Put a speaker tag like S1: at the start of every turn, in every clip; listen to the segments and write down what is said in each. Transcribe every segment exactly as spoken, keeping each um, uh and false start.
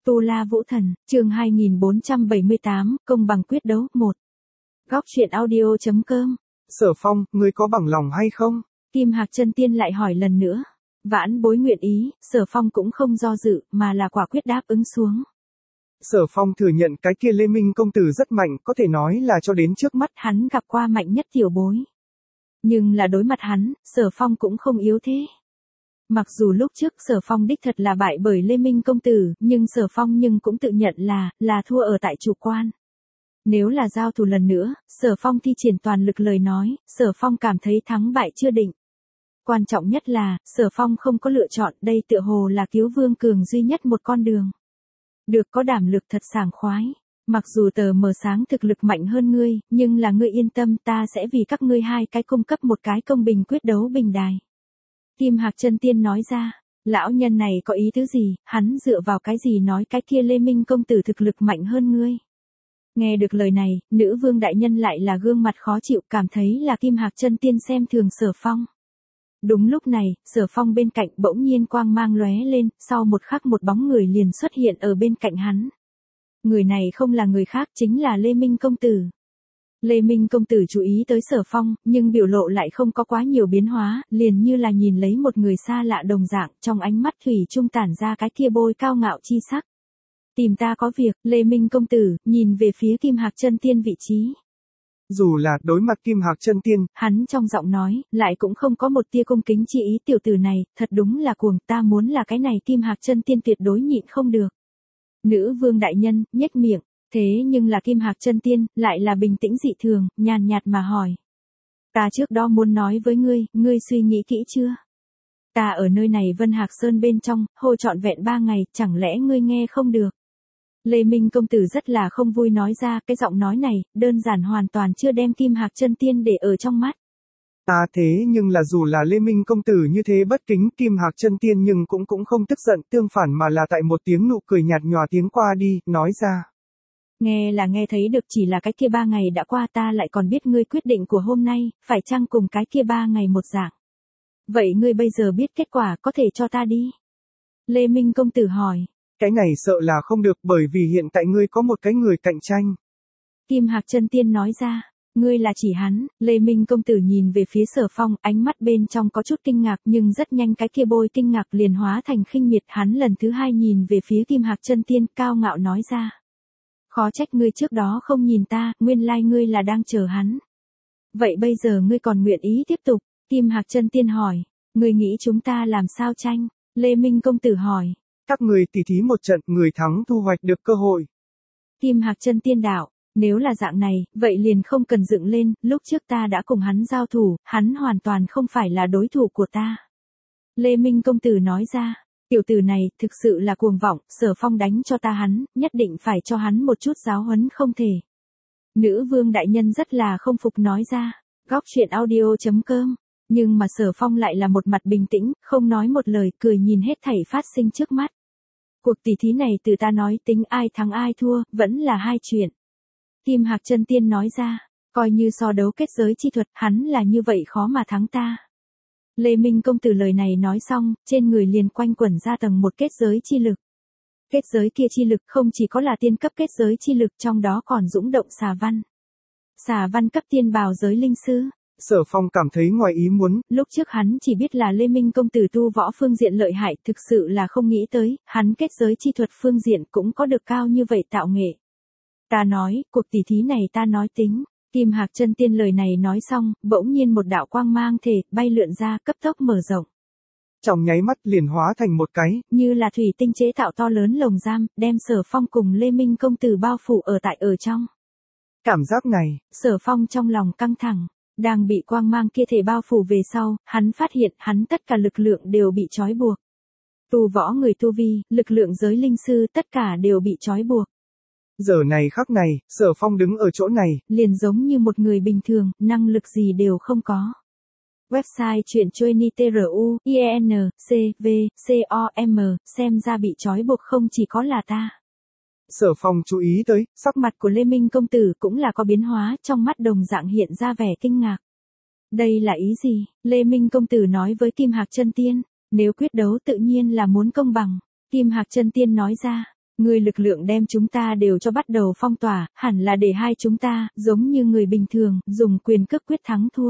S1: Tu La Vũ Thần, chương hai nghìn bốn trăm bảy mươi tám, công bằng quyết đấu, một. Góc truyện audio chấm com.
S2: Sở Phong, ngươi có bằng lòng hay không?
S1: Kim Hạc Chân Tiên lại hỏi lần nữa. Vãn bối nguyện ý, Sở Phong cũng không do dự, mà là quả quyết đáp ứng xuống.
S2: Sở Phong thừa nhận cái kia Lê Minh công tử rất mạnh, có thể nói là cho đến trước mắt
S1: hắn gặp qua mạnh nhất tiểu bối. Nhưng là đối mặt hắn, Sở Phong cũng không yếu thế. Mặc dù lúc trước Sở Phong đích thật là bại bởi Lê Minh công tử, nhưng Sở Phong nhưng cũng tự nhận là, là thua ở tại chủ quan. Nếu là giao thủ lần nữa, Sở Phong thi triển toàn lực lời nói, Sở Phong cảm thấy thắng bại chưa định. Quan trọng nhất là, Sở Phong không có lựa chọn, đây tựa hồ là cứu Vương Cường duy nhất một con đường. Được có đảm lực thật sảng khoái. Mặc dù tờ mờ sáng thực lực mạnh hơn ngươi, nhưng là ngươi yên tâm, ta sẽ vì các ngươi hai cái cung cấp một cái công bình quyết đấu bình đài. Kim Hạc Chân Tiên nói ra, lão nhân này có ý tứ gì, hắn dựa vào cái gì nói cái kia Lê Minh công tử thực lực mạnh hơn ngươi. Nghe được lời này, nữ vương đại nhân lại là gương mặt khó chịu, cảm thấy là Kim Hạc Chân Tiên xem thường Sở Phong. Đúng lúc này, Sở Phong bên cạnh bỗng nhiên quang mang lóe lên, sau một khắc một bóng người liền xuất hiện ở bên cạnh hắn. Người này không là người khác, chính là Lê Minh công tử. Lê Minh công tử chú ý tới Sở Phong, nhưng biểu lộ lại không có quá nhiều biến hóa, liền như là nhìn lấy một người xa lạ đồng dạng, trong ánh mắt thủy chung tản ra cái kia bôi cao ngạo chi sắc. Tìm ta có việc, Lê Minh công tử, nhìn về phía Kim Hạc Chân Tiên vị trí.
S2: Dù là đối mặt Kim Hạc Chân Tiên,
S1: hắn trong giọng nói, lại cũng không có một tia cung kính chi ý, tiểu tử này, thật đúng là cuồng, ta muốn là cái này Kim Hạc Chân Tiên tuyệt đối nhịn không được. Nữ vương đại nhân, nhếch miệng, thế nhưng là Kim Hạc Chân Tiên, lại là bình tĩnh dị thường, nhàn nhạt mà hỏi. Ta trước đó muốn nói với ngươi, ngươi suy nghĩ kỹ chưa? Ta ở nơi này Vân Hạc Sơn bên trong, hô trọn vẹn ba ngày, chẳng lẽ ngươi nghe không được? Lê Minh công tử rất là không vui nói ra, cái giọng nói này, đơn giản hoàn toàn chưa đem Kim Hạc Chân Tiên để ở trong mắt.
S2: Ta thế nhưng là dù là Lê Minh công tử như thế bất kính, Kim Hạc Chân Tiên nhưng cũng cũng không tức giận, tương phản mà là tại một tiếng nụ cười nhạt nhòa tiếng qua đi, nói ra.
S1: Nghe là nghe thấy được, chỉ là cái kia ba ngày đã qua, ta lại còn biết ngươi quyết định của hôm nay, phải chăng cùng cái kia ba ngày một dạng. Vậy ngươi bây giờ biết kết quả, có thể cho ta đi. Lê Minh công tử hỏi.
S2: Cái này sợ là không được, bởi vì hiện tại ngươi có một cái người cạnh tranh.
S1: Kim Hạc Chân Tiên nói ra. Ngươi là chỉ hắn. Lê Minh công tử nhìn về phía Sở Phong, ánh mắt bên trong có chút kinh ngạc, nhưng rất nhanh cái kia bôi kinh ngạc liền hóa thành khinh miệt. Hắn lần thứ hai nhìn về phía Kim Hạc Chân Tiên, cao ngạo nói ra. Khó trách ngươi trước đó không nhìn ta, nguyên lai ngươi là đang chờ hắn. Vậy bây giờ ngươi còn nguyện ý tiếp tục? Kim Hạc Chân Tiên hỏi. Ngươi nghĩ chúng ta làm sao tranh? Lê Minh công tử hỏi.
S2: Các người tỉ thí một trận, người thắng thu hoạch được cơ hội.
S1: Kim Hạc Chân Tiên đạo. Nếu là dạng này, vậy liền không cần dựng lên, lúc trước ta đã cùng hắn giao thủ, hắn hoàn toàn không phải là đối thủ của ta. Lê Minh công tử nói ra, tiểu tử này, thực sự là cuồng vọng, Sở Phong đánh cho ta hắn, nhất định phải cho hắn một chút giáo huấn không thể. Nữ vương đại nhân rất là không phục nói ra, góc truyện audio chấm com, nhưng mà Sở Phong lại là một mặt bình tĩnh, không nói một lời, cười nhìn hết thảy phát sinh trước mắt. Cuộc tỷ thí này từ ta nói tính ai thắng ai thua, vẫn là hai chuyện. Kim Hạc Chân Tiên nói ra, coi như so đấu kết giới chi thuật, hắn là như vậy khó mà thắng ta. Lê Minh công tử lời này nói xong, trên người liền quanh quẩn ra tầng một kết giới chi lực. Kết giới kia chi lực không chỉ có là tiên cấp kết giới chi lực, trong đó còn dũng động xà văn. Xà văn cấp tiên bào giới linh sư.
S2: Sở Phong cảm thấy ngoài ý muốn,
S1: lúc trước hắn chỉ biết là Lê Minh công tử tu võ phương diện lợi hại, thực sự là không nghĩ tới, hắn kết giới chi thuật phương diện cũng có được cao như vậy tạo nghệ. Ta nói, cuộc tỷ thí này ta nói tính. Kim Hạc Chân Tiên lời này nói xong, bỗng nhiên một đạo quang mang thể, bay lượn ra, cấp tốc mở rộng.
S2: Trong nháy mắt liền hóa thành một cái,
S1: như là thủy tinh chế tạo to lớn lồng giam, đem Sở Phong cùng Lê Minh công tử bao phủ ở tại ở trong.
S2: Cảm giác này,
S1: Sở Phong trong lòng căng thẳng, đang bị quang mang kia thể bao phủ về sau, hắn phát hiện hắn tất cả lực lượng đều bị trói buộc. Tu võ người tu vi, lực lượng giới linh sư tất cả đều bị trói buộc.
S2: Giờ này khắc này, Sở Phong đứng ở chỗ này,
S1: liền giống như một người bình thường, năng lực gì đều không có. Website truyện Chueny tru, ien, c, v, com, xem ra bị trói buộc không chỉ có là ta.
S2: Sở Phong chú ý tới,
S1: sắc mặt của Lê Minh công tử cũng là có biến hóa, trong mắt đồng dạng hiện ra vẻ kinh ngạc. Đây là ý gì? Lê Minh công tử nói với Kim Hạc Chân Tiên, nếu quyết đấu tự nhiên là muốn công bằng. Kim Hạc Chân Tiên nói ra, Ngươi lực lượng đem chúng ta đều cho bắt đầu phong tỏa, hẳn là để hai chúng ta, giống như người bình thường, dùng quyền cước quyết thắng thua.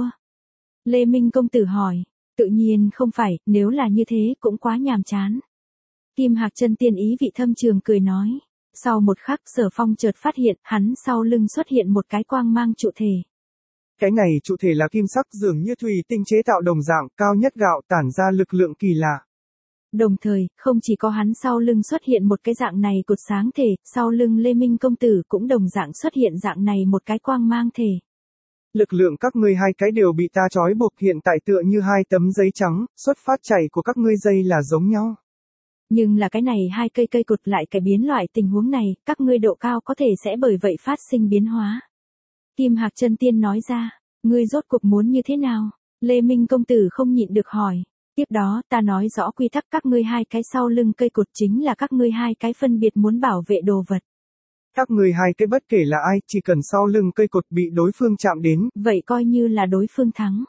S1: Lê Minh công tử hỏi, tự nhiên không phải, nếu là như thế cũng quá nhàm chán. Kim Hạc Chân Tiên ý vị thâm trường cười nói. Sau một khắc Sở Phong chợt phát hiện, hắn sau lưng xuất hiện một cái quang mang trụ thể.
S2: Cái này trụ thể là kim sắc dường như thủy tinh chế tạo đồng dạng, cao nhất gạo tản ra lực lượng kỳ lạ.
S1: Đồng thời, không chỉ có hắn sau lưng xuất hiện một cái dạng này cột sáng thể, sau lưng Lê Minh công tử cũng đồng dạng xuất hiện dạng này một cái quang mang thể.
S2: Lực lượng các ngươi hai cái đều bị ta trói buộc hiện tại tựa như hai tấm giấy trắng, xuất phát chảy của các ngươi dây là giống nhau.
S1: Nhưng là cái này hai cây cây cột lại cải biến loại tình huống này, các ngươi độ cao có thể sẽ bởi vậy phát sinh biến hóa. Kim Hạc Chân Tiên nói ra, ngươi rốt cuộc muốn như thế nào? Lê Minh công tử không nhịn được hỏi. Tiếp đó ta nói rõ quy tắc các ngươi hai cái sau lưng cây cột chính là các ngươi hai cái phân biệt muốn bảo vệ đồ vật.
S2: Các ngươi hai cái bất kể là ai, chỉ cần sau lưng cây cột bị đối phương chạm đến,
S1: vậy coi như là đối phương thắng.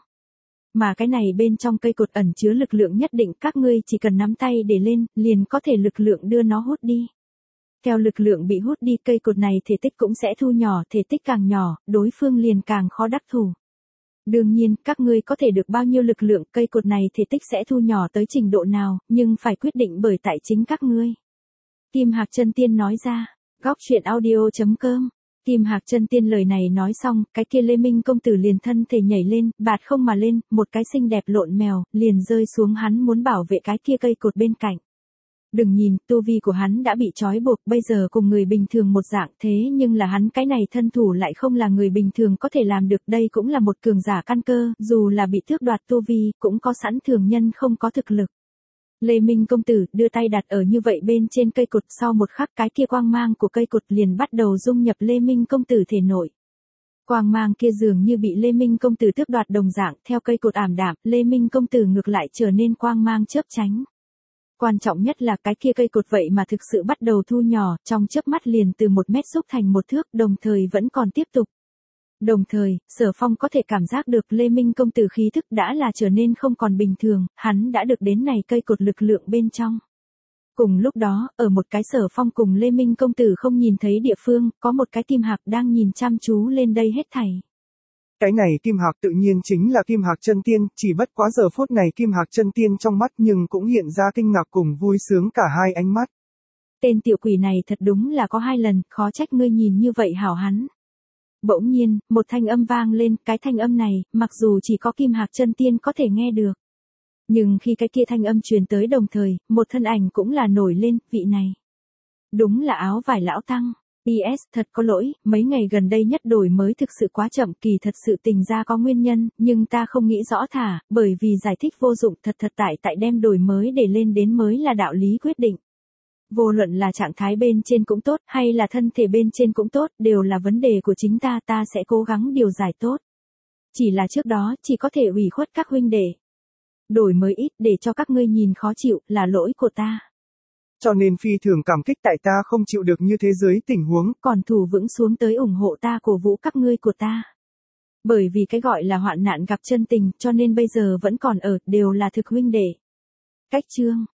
S1: Mà cái này bên trong cây cột ẩn chứa lực lượng nhất định, các ngươi chỉ cần nắm tay để lên, liền có thể lực lượng đưa nó hút đi. Theo lực lượng bị hút đi, cây cột này thể tích cũng sẽ thu nhỏ, thể tích càng nhỏ, đối phương liền càng khó đắc thủ. Đương nhiên, các ngươi có thể được bao nhiêu lực lượng, cây cột này thể tích sẽ thu nhỏ tới trình độ nào, nhưng phải quyết định bởi tại chính các ngươi. Kim Hạc Chân Tiên nói ra, góc truyện audio chấm com. Kim Hạc Chân Tiên lời này nói xong, cái kia Lê Minh công tử liền thân thể nhảy lên, bạt không mà lên, một cái xinh đẹp lộn mèo, liền rơi xuống hắn muốn bảo vệ cái kia cây cột bên cạnh. Đừng nhìn, tu vi của hắn đã bị trói buộc, bây giờ cùng người bình thường một dạng, thế nhưng là hắn cái này thân thủ lại không là người bình thường có thể làm được, đây cũng là một cường giả căn cơ, dù là bị tước đoạt tu vi, cũng có sẵn thường nhân không có thực lực. Lê Minh công tử đưa tay đặt ở như vậy bên trên cây cột, sau một khắc cái kia quang mang của cây cột liền bắt đầu dung nhập Lê Minh công tử thể nội. Quang mang kia dường như bị Lê Minh công tử tước đoạt đồng dạng, theo cây cột ảm đạm, Lê Minh công tử ngược lại trở nên quang mang chớp tránh. Quan trọng nhất là cái kia cây cột vậy mà thực sự bắt đầu thu nhỏ, trong chớp mắt liền từ một mét xúc thành một thước, đồng thời vẫn còn tiếp tục. Đồng thời, Sở Phong có thể cảm giác được Lê Minh công tử khí thức đã là trở nên không còn bình thường, hắn đã được đến này cây cột lực lượng bên trong. Cùng lúc đó, ở một cái Sở Phong cùng Lê Minh công tử không nhìn thấy địa phương, có một cái Kim Hạc đang nhìn chăm chú lên đây hết thảy.
S2: Cái này Kim Hạc tự nhiên chính là Kim Hạc Chân Tiên, chỉ bất quá giờ phút này Kim Hạc Chân Tiên trong mắt nhưng cũng hiện ra kinh ngạc cùng vui sướng cả hai ánh mắt.
S1: Tên tiểu quỷ này thật đúng là có hai lần, khó trách ngươi nhìn như vậy hảo hắn. Bỗng nhiên, một thanh âm vang lên, cái thanh âm này, mặc dù chỉ có Kim Hạc Chân Tiên có thể nghe được. Nhưng khi cái kia thanh âm truyền tới đồng thời, một thân ảnh cũng là nổi lên, vị này. Đúng là áo vải lão tăng. pê ét thật có lỗi, mấy ngày gần đây nhất đổi mới thực sự quá chậm, kỳ thật sự tình ra có nguyên nhân, nhưng ta không nghĩ rõ thả, bởi vì giải thích vô dụng, thật thật tại tại đem đổi mới để lên đến mới là đạo lý quyết định. Vô luận là trạng thái bên trên cũng tốt, hay là thân thể bên trên cũng tốt, đều là vấn đề của chính ta, ta sẽ cố gắng điều giải tốt. Chỉ là trước đó, chỉ có thể ủy khuất các huynh đệ. Đổi mới ít để cho các ngươi nhìn khó chịu, là lỗi của ta.
S2: Cho nên phi thường cảm kích tại ta không chịu được như thế giới tình huống,
S1: còn thủ vững xuống tới ủng hộ ta, cổ vũ các ngươi của ta. Bởi vì cái gọi là hoạn nạn gặp chân tình, cho nên bây giờ vẫn còn ở, đều là thực huynh đệ. Cách chương